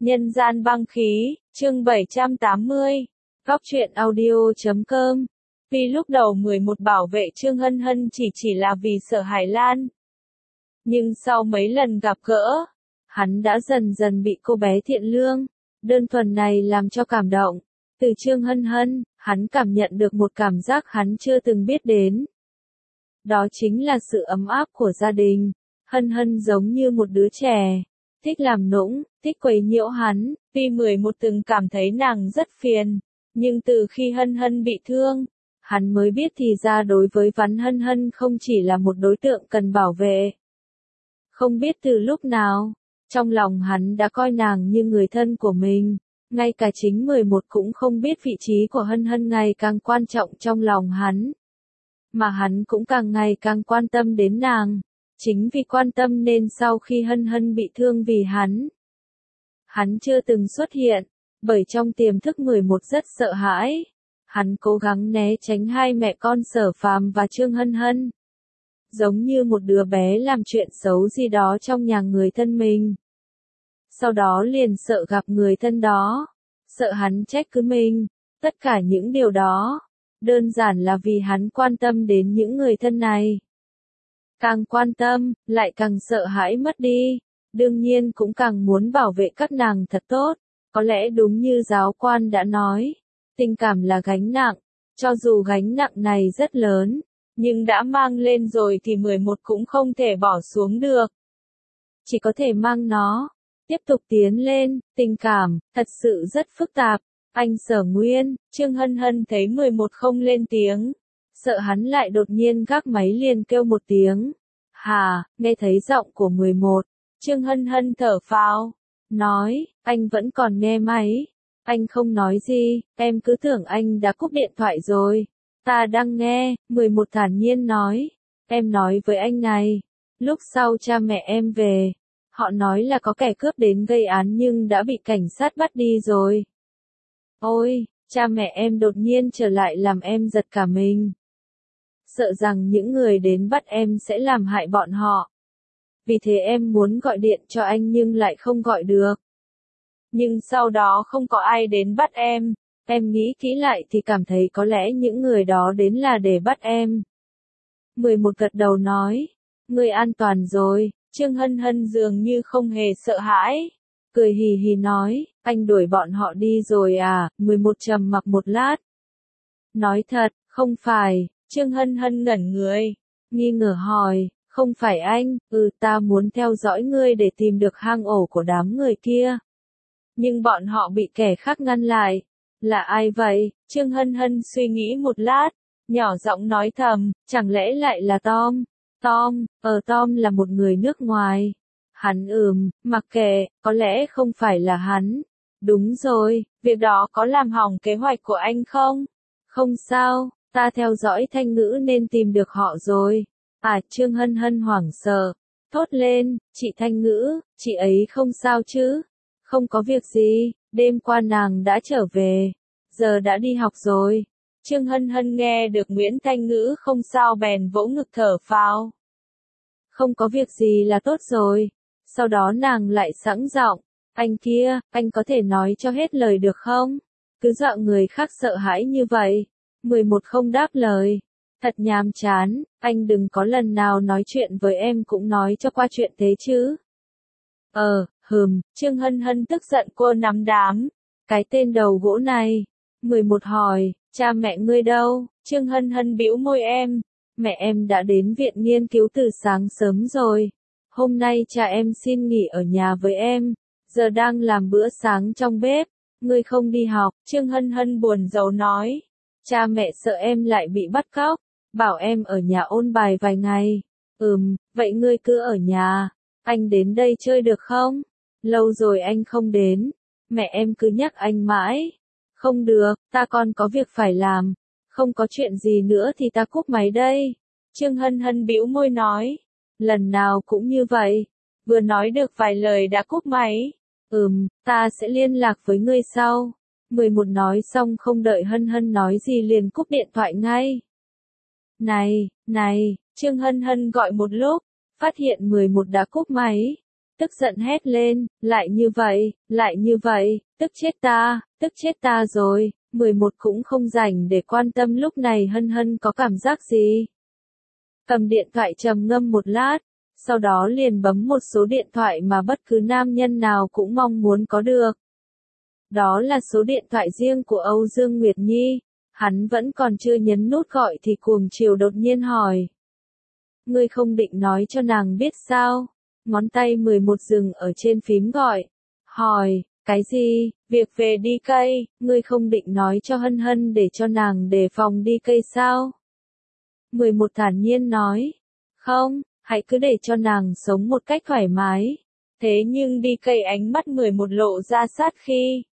Nhân gian băng khí, chương 780. Góc truyện audio.com. Vì lúc đầu 11 bảo vệ Trương Hân Hân chỉ là vì sợ Hải Lan. Nhưng sau mấy lần gặp gỡ, hắn đã dần dần bị cô bé thiện lương, đơn thuần này làm cho cảm động. Từ Trương Hân Hân, hắn cảm nhận được một cảm giác hắn chưa từng biết đến. Đó chính là sự ấm áp của gia đình. Hân Hân giống như một đứa trẻ, thích làm nũng, thích quấy nhiễu hắn, vì 11 từng cảm thấy nàng rất phiền. Nhưng từ khi Hân Hân bị thương, hắn mới biết thì ra đối với Hân Hân không chỉ là một đối tượng cần bảo vệ. Không biết từ lúc nào, trong lòng hắn đã coi nàng như người thân của mình. Ngay cả chính 11 cũng không biết vị trí của Hân Hân ngày càng quan trọng trong lòng hắn. Mà hắn cũng càng ngày càng quan tâm đến nàng. Chính vì quan tâm nên sau khi Hân Hân bị thương vì hắn chưa từng xuất hiện, bởi trong tiềm thức 11 rất sợ hãi. Hắn cố gắng né tránh hai mẹ con Sở Phàm và Trương Hân Hân. Giống như một đứa bé làm chuyện xấu gì đó trong nhà người thân mình. Sau đó liền sợ gặp người thân đó, sợ hắn trách cứ mình, tất cả những điều đó, đơn giản là vì hắn quan tâm đến những người thân này. Càng quan tâm, lại càng sợ hãi mất đi, đương nhiên cũng càng muốn bảo vệ các nàng thật tốt. Có lẽ đúng như giáo quan đã nói, tình cảm là gánh nặng, cho dù gánh nặng này rất lớn, nhưng đã mang lên rồi thì 11 cũng không thể bỏ xuống được. Chỉ có thể mang nó, tiếp tục tiến lên. Tình cảm, thật sự rất phức tạp. Anh Sở Nguyên, Trương Hân Hân thấy 11 không lên tiếng, sợ hắn lại đột nhiên gác máy liền kêu một tiếng. Hà, nghe thấy giọng của 11, Trương Hân Hân thở phào, nói, anh vẫn còn nghe máy. Anh không nói gì, em cứ tưởng anh đã cúp điện thoại rồi. Ta đang nghe, 11 thản nhiên nói. Em nói với anh này, lúc sau cha mẹ em về, họ nói là có kẻ cướp đến gây án nhưng đã bị cảnh sát bắt đi rồi. Ôi, cha mẹ em đột nhiên trở lại làm em giật cả mình. Sợ rằng những người đến bắt em sẽ làm hại bọn họ. Vì thế em muốn gọi điện cho anh nhưng lại không gọi được. Nhưng sau đó không có ai đến bắt em. Em nghĩ kỹ lại thì cảm thấy có lẽ những người đó đến là để bắt em. 11 gật đầu nói, người an toàn rồi. Trương Hân Hân dường như không hề sợ hãi, cười hì hì nói, anh đuổi bọn họ đi rồi à? 11 trầm mặc một lát. Nói thật, không phải. Trương Hân Hân ngẩn người, nghi ngờ hỏi, không phải anh, ta muốn theo dõi ngươi để tìm được hang ổ của đám người kia. Nhưng bọn họ bị kẻ khác ngăn lại. Là ai vậy? Trương Hân Hân suy nghĩ một lát, nhỏ giọng nói thầm, chẳng lẽ lại là Tom? Tom là một người nước ngoài. Hắn mặc kệ, có lẽ không phải là hắn. Đúng rồi, việc đó có làm hỏng kế hoạch của anh không? Không sao, ta theo dõi Thanh Ngữ nên tìm được họ rồi. À, Trương Hân Hân hoảng sợ, thốt lên, chị Thanh Ngữ, chị ấy không sao chứ? Không có việc gì, đêm qua nàng đã trở về, giờ đã đi học rồi. Trương Hân Hân nghe được Nguyễn Thanh Ngữ không sao bèn vỗ ngực thở phào. Không có việc gì là tốt rồi. Sau đó nàng lại sẵn giọng, anh kia, anh có thể nói cho hết lời được không? Cứ dọa người khác sợ hãi như vậy. 11 không đáp lời. Thật nhàm chán, anh đừng có lần nào nói chuyện với em cũng nói cho qua chuyện thế chứ. Trương Hân Hân tức giận cô nắm đám. Cái tên đầu gỗ này. 11 hỏi, cha mẹ ngươi đâu? Trương Hân Hân bĩu môi mẹ em đã đến viện nghiên cứu từ sáng sớm rồi. Hôm nay cha em xin nghỉ ở nhà với em, giờ đang làm bữa sáng trong bếp. Ngươi không đi học, Trương Hân Hân buồn rầu nói. Cha mẹ sợ em lại bị bắt cóc, bảo em ở nhà ôn bài vài ngày. Vậy ngươi cứ ở nhà, anh đến đây chơi được không? Lâu rồi anh không đến, mẹ em cứ nhắc anh mãi. Không được, ta còn có việc phải làm. Không có chuyện gì nữa thì ta cúp máy đây. Trương Hân Hân bĩu môi nói. Lần nào cũng như vậy. Vừa nói được vài lời đã cúp máy. Ta sẽ liên lạc với ngươi sau. 11 nói xong không đợi Hân Hân nói gì liền cúp điện thoại ngay. Này, Trương Hân Hân gọi một lúc, phát hiện 11 đã cúp máy. tức giận hét lên, lại như vậy, tức chết ta rồi. 11 cũng không rảnh để quan tâm lúc này Hân Hân có cảm giác gì. Cầm điện thoại trầm ngâm một lát, sau đó liền bấm một số điện thoại mà bất cứ nam nhân nào cũng mong muốn có được. Đó là số điện thoại riêng của Âu Dương Nguyệt Nhi. Hắn vẫn còn chưa nhấn nút gọi thì Cuồng Chiều đột nhiên hỏi. Ngươi không định nói cho nàng biết sao? Ngón tay 11 dừng ở trên phím gọi. Hỏi, cái gì? Việc về đi cây, ngươi không định nói cho Hân Hân để cho nàng đề phòng đi cây sao? 11 thản nhiên nói. Không, hãy cứ để cho nàng sống một cách thoải mái. Thế nhưng đi cây ánh mắt 11 lộ ra sát khi.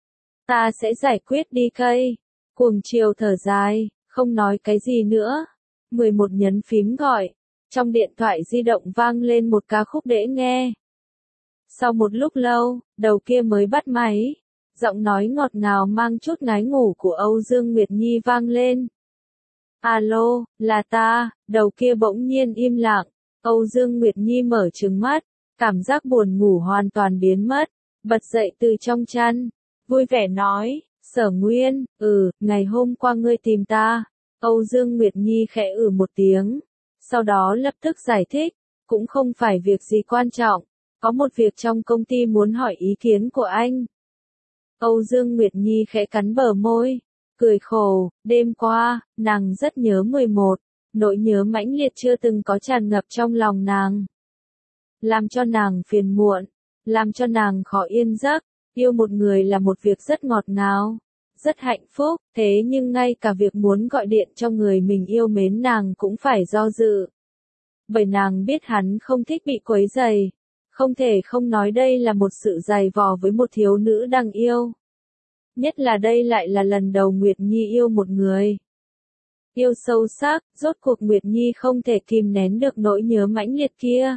Ta sẽ giải quyết đi cây. Cuồng Chiều thở dài, không nói cái gì nữa. 11 nhấn phím gọi. Trong điện thoại di động vang lên một ca khúc dễ nghe. Sau một lúc lâu, đầu kia mới bắt máy. Giọng nói ngọt ngào mang chút ngái ngủ của Âu Dương Nguyệt Nhi vang lên. Alo, là ta, đầu kia bỗng nhiên im lặng. Âu Dương Nguyệt Nhi mở trừng mắt, cảm giác buồn ngủ hoàn toàn biến mất. Bật dậy từ trong chăn, vui vẻ nói, Sở Nguyên, ngày hôm qua ngươi tìm ta. Âu Dương Nguyệt Nhi khẽ một tiếng. Sau đó lập tức giải thích, cũng không phải việc gì quan trọng, có một việc trong công ty muốn hỏi ý kiến của anh. Âu Dương Nguyệt Nhi khẽ cắn bờ môi, cười khổ, đêm qua, nàng rất nhớ 11, nỗi nhớ mãnh liệt chưa từng có tràn ngập trong lòng nàng. Làm cho nàng phiền muộn, làm cho nàng khó yên giấc, yêu một người là một việc rất ngọt ngào, rất hạnh phúc, thế nhưng ngay cả việc muốn gọi điện cho người mình yêu mến nàng cũng phải do dự. Bởi nàng biết hắn không thích bị quấy rầy, không thể không nói đây là một sự dày vò với một thiếu nữ đang yêu. Nhất là đây lại là lần đầu Nguyệt Nhi yêu một người. Yêu sâu sắc, rốt cuộc Nguyệt Nhi không thể kìm nén được nỗi nhớ mãnh liệt kia.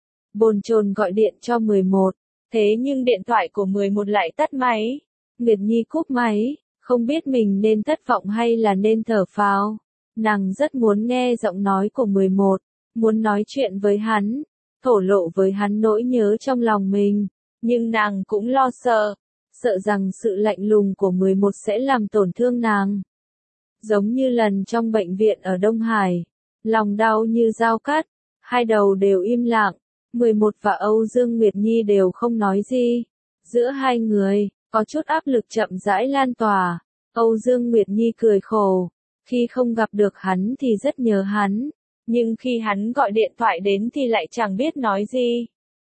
Bồn chồn gọi điện cho 11, thế nhưng điện thoại của 11 lại tắt máy. Nguyệt Nhi cúp máy, không biết mình nên thất vọng hay là nên thở phào. Nàng rất muốn nghe giọng nói của 11, muốn nói chuyện với hắn, thổ lộ với hắn nỗi nhớ trong lòng mình, nhưng nàng cũng lo sợ rằng sự lạnh lùng của 11 sẽ làm tổn thương nàng. Giống như lần trong bệnh viện ở Đông Hải, lòng đau như dao cắt, hai đầu đều im lặng, 11 và Âu Dương Nguyệt Nhi đều không nói gì. Giữa hai người, có chút áp lực chậm rãi lan tỏa. Âu Dương Nguyệt Nhi cười khổ, khi không gặp được hắn thì rất nhớ hắn, nhưng khi hắn gọi điện thoại đến thì lại chẳng biết nói gì.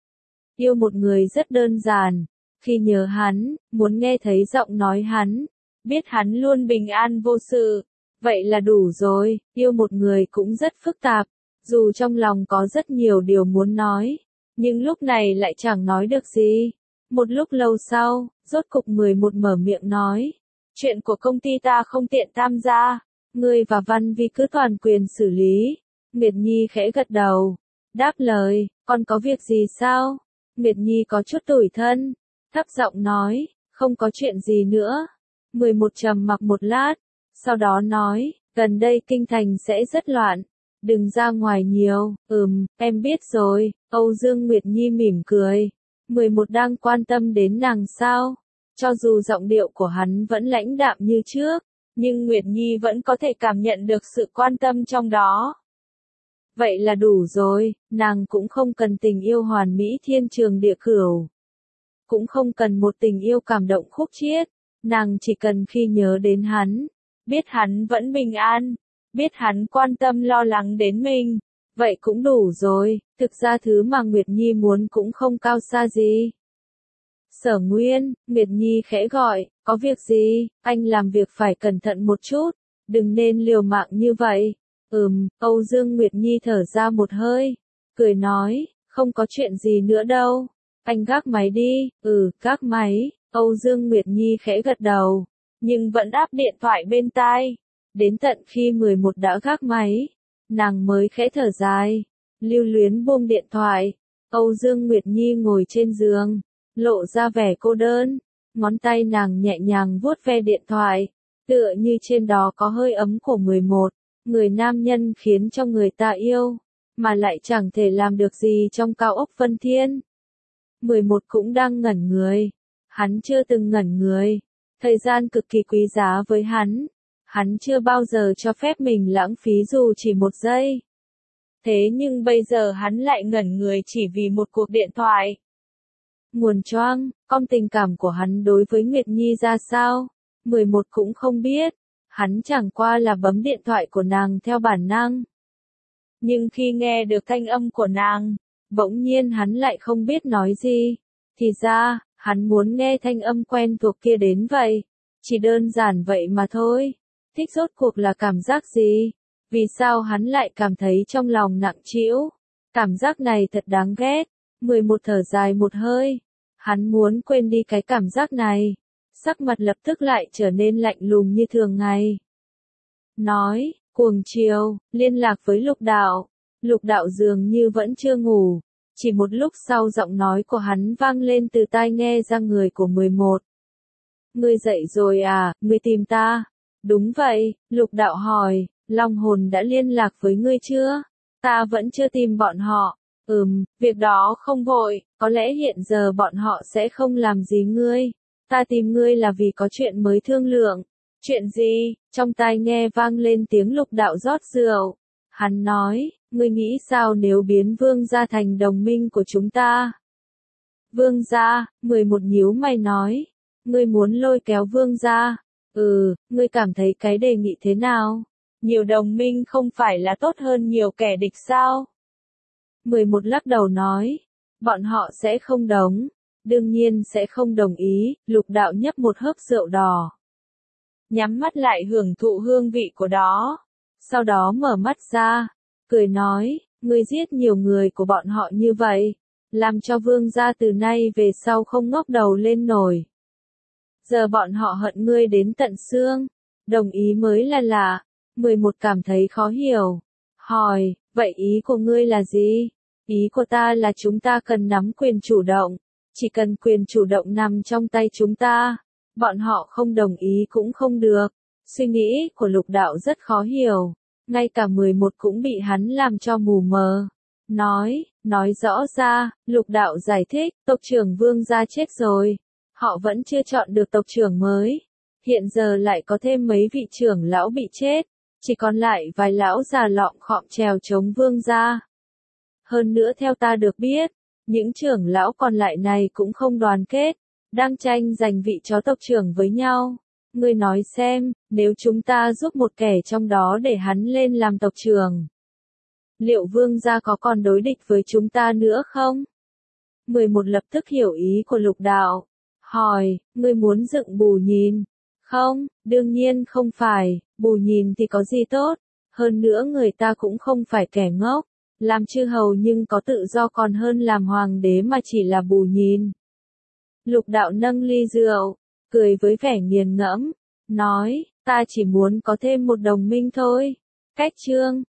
Yêu một người rất đơn giản, khi nhớ hắn, muốn nghe thấy giọng nói hắn, biết hắn luôn bình an vô sự, vậy là đủ rồi. Yêu một người cũng rất phức tạp, dù trong lòng có rất nhiều điều muốn nói, nhưng lúc này lại chẳng nói được gì. Một lúc lâu sau, rốt cục 11 mở miệng nói, chuyện của công ty ta không tiện tham gia, ngươi và Văn Vi cứ toàn quyền xử lý. Nguyệt Nhi khẽ gật đầu, đáp lời, còn có việc gì sao? Nguyệt Nhi có chút tủi thân, thấp giọng nói, không có chuyện gì nữa. 11 trầm mặc một lát, sau đó nói, gần đây kinh thành sẽ rất loạn, đừng ra ngoài nhiều. Em biết rồi. Âu Dương Nguyệt Nhi mỉm cười. 11 đang quan tâm đến nàng sao? Cho dù giọng điệu của hắn vẫn lãnh đạm như trước, nhưng Nguyệt Nhi vẫn có thể cảm nhận được sự quan tâm trong đó. Vậy là đủ rồi, nàng cũng không cần tình yêu hoàn mỹ thiên trường địa cửu. Cũng không cần một tình yêu cảm động khúc chiết, nàng chỉ cần khi nhớ đến hắn, biết hắn vẫn bình an, biết hắn quan tâm lo lắng đến mình, vậy cũng đủ rồi. Thực ra thứ mà Nguyệt Nhi muốn cũng không cao xa gì. Sở Nguyên, Nguyệt Nhi khẽ gọi, có việc gì, anh làm việc phải cẩn thận một chút, đừng nên liều mạng như vậy. Âu Dương Nguyệt Nhi thở ra một hơi, cười nói, không có chuyện gì nữa đâu, anh gác máy đi. Gác máy. Âu Dương Nguyệt Nhi khẽ gật đầu, nhưng vẫn áp điện thoại bên tai. Đến tận khi 11 đã gác máy, nàng mới khẽ thở dài, lưu luyến buông điện thoại. Âu Dương Nguyệt Nhi ngồi trên giường, lộ ra vẻ cô đơn, ngón tay nàng nhẹ nhàng vuốt ve điện thoại, tựa như trên đó có hơi ấm của 11, người nam nhân khiến cho người ta yêu, mà lại chẳng thể làm được gì trong cao ốc Vân Thiên. 11 cũng đang ngẩn người. Hắn chưa từng ngẩn người. Thời gian cực kỳ quý giá với hắn. Hắn chưa bao giờ cho phép mình lãng phí dù chỉ một giây. Thế nhưng bây giờ hắn lại ngẩn người chỉ vì một cuộc điện thoại. Nguồn choang, con tình cảm của hắn đối với Nguyệt Nhi ra sao? 11 cũng không biết. Hắn chẳng qua là bấm điện thoại của nàng theo bản năng. Nhưng khi nghe được thanh âm của nàng, bỗng nhiên hắn lại không biết nói gì. Thì ra, hắn muốn nghe thanh âm quen thuộc kia đến vậy. Chỉ đơn giản vậy mà thôi. Thích rốt cuộc là cảm giác gì? Vì sao hắn lại cảm thấy trong lòng nặng trĩu? Cảm giác này thật đáng ghét. 11 thở dài một hơi. Hắn muốn quên đi cái cảm giác này. Sắc mặt lập tức lại trở nên lạnh lùng như thường ngày. Nói, cuồng chiều, liên lạc với Lục Đạo. Lục Đạo dường như vẫn chưa ngủ. Chỉ một lúc sau giọng nói của hắn vang lên từ tai nghe ra người của 11. Ngươi dậy rồi à, ngươi tìm ta? Đúng vậy, Lục Đạo hỏi, Long hồn đã liên lạc với ngươi chưa? Ta vẫn chưa tìm bọn họ. Việc đó không vội, có lẽ hiện giờ bọn họ sẽ không làm gì ngươi. Ta tìm ngươi là vì có chuyện mới thương lượng. Chuyện gì? Trong tai nghe vang lên tiếng Lục Đạo rót rượu. Hắn nói, ngươi nghĩ sao nếu biến Vương gia thành đồng minh của chúng ta? Vương gia, 11 nhíu mày nói. Ngươi muốn lôi kéo Vương gia? Ngươi cảm thấy cái đề nghị thế nào? Nhiều đồng minh không phải là tốt hơn nhiều kẻ địch sao? 11 lắc đầu nói. Bọn họ sẽ không đồng. Đương nhiên sẽ không đồng ý. Lục Đạo nhấp một hớp rượu đỏ. Nhắm mắt lại hưởng thụ hương vị của đó. Sau đó mở mắt ra. Cười nói, ngươi giết nhiều người của bọn họ như vậy. Làm cho Vương gia từ nay về sau không ngóc đầu lên nổi. Giờ bọn họ hận ngươi đến tận xương. Đồng ý mới là lạ. 11 cảm thấy khó hiểu. Hỏi, vậy ý của ngươi là gì? Ý của ta là chúng ta cần nắm quyền chủ động. Chỉ cần quyền chủ động nằm trong tay chúng ta. Bọn họ không đồng ý cũng không được. Suy nghĩ của Lục Đạo rất khó hiểu. Ngay cả 11 cũng bị hắn làm cho mù mờ. Nói rõ ra, Lục Đạo giải thích, tộc trưởng Vương gia chết rồi. Họ vẫn chưa chọn được tộc trưởng mới. Hiện giờ lại có thêm mấy vị trưởng lão bị chết. Chỉ còn lại vài lão già lọm khọm trèo chống Vương gia. Hơn nữa theo ta được biết, những trưởng lão còn lại này cũng không đoàn kết, đang tranh giành vị chó tộc trưởng với nhau. Ngươi nói xem, nếu chúng ta giúp một kẻ trong đó để hắn lên làm tộc trưởng, liệu Vương gia có còn đối địch với chúng ta nữa không? 11 lập tức hiểu ý của Lục Đạo. Hỏi, ngươi muốn dựng bù nhìn? Không, đương nhiên không phải, bù nhìn thì có gì tốt. Hơn nữa người ta cũng không phải kẻ ngốc. Làm chư hầu nhưng có tự do còn hơn làm hoàng đế mà chỉ là bù nhìn. Lục Đạo nâng ly rượu, cười với vẻ nghiền ngẫm, nói, ta chỉ muốn có thêm một đồng minh thôi. Cách chương